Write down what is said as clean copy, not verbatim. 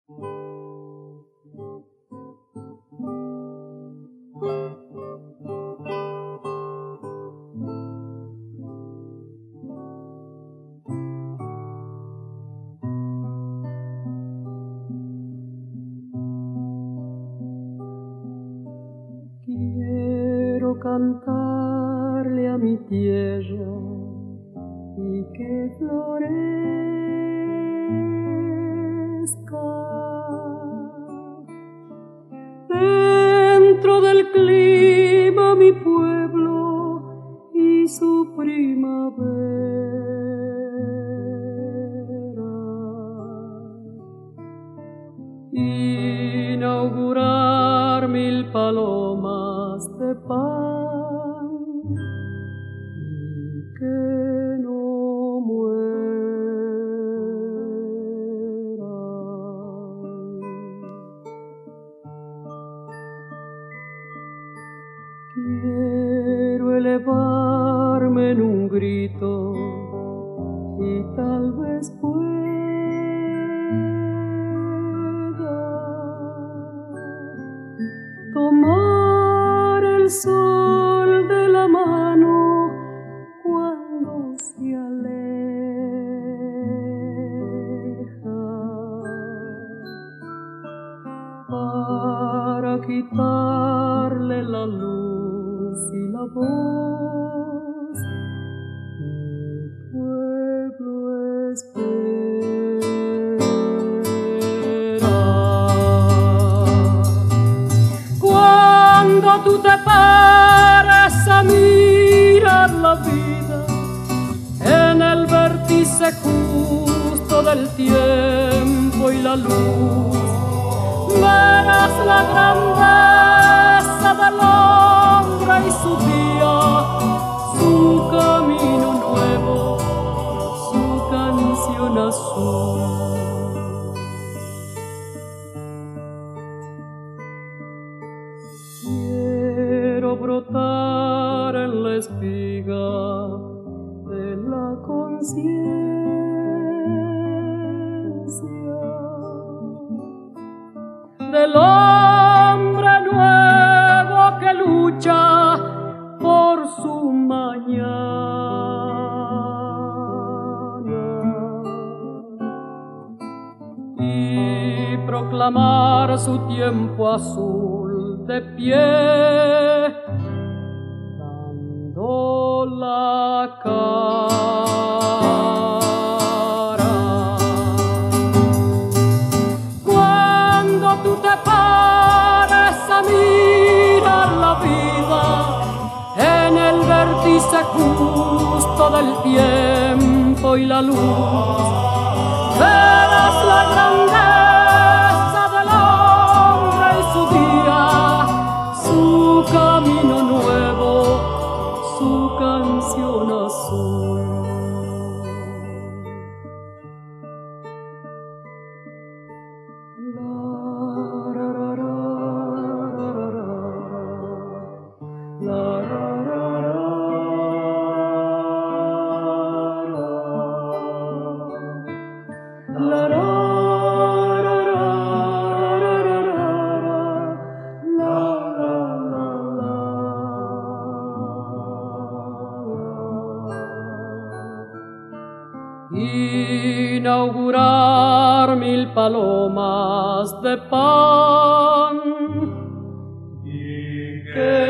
Quiero cantarle a mi tierra y que florezca dentro del clima mi pueblo y su primavera. Inaugurar 1000 palomas de pan y que no mueran. Quiero elevarme en un grito y tal vez pueda tomar el sol de la mano cuando se aleja, para quitarle la luz y la voz. Mi pueblo espera. Cuando tú te pares a mirar la vida en el vértice justo del tiempo y la luz, verás la grandeza del hombre y su día, su camino nuevo, su canción azul. Quiero brotar en la espiga de la conciencia del hombre nuevo que lucha por su mañana y proclamar su tiempo azul de pie, dando la cara. Cuando tú te pares a mirar la vida en el vértice justo del tiempo y la luz, verás la grandeza del hombre y su día, su camino nuevo, su canción azul. Inaugurar 1000 palomas de pan y que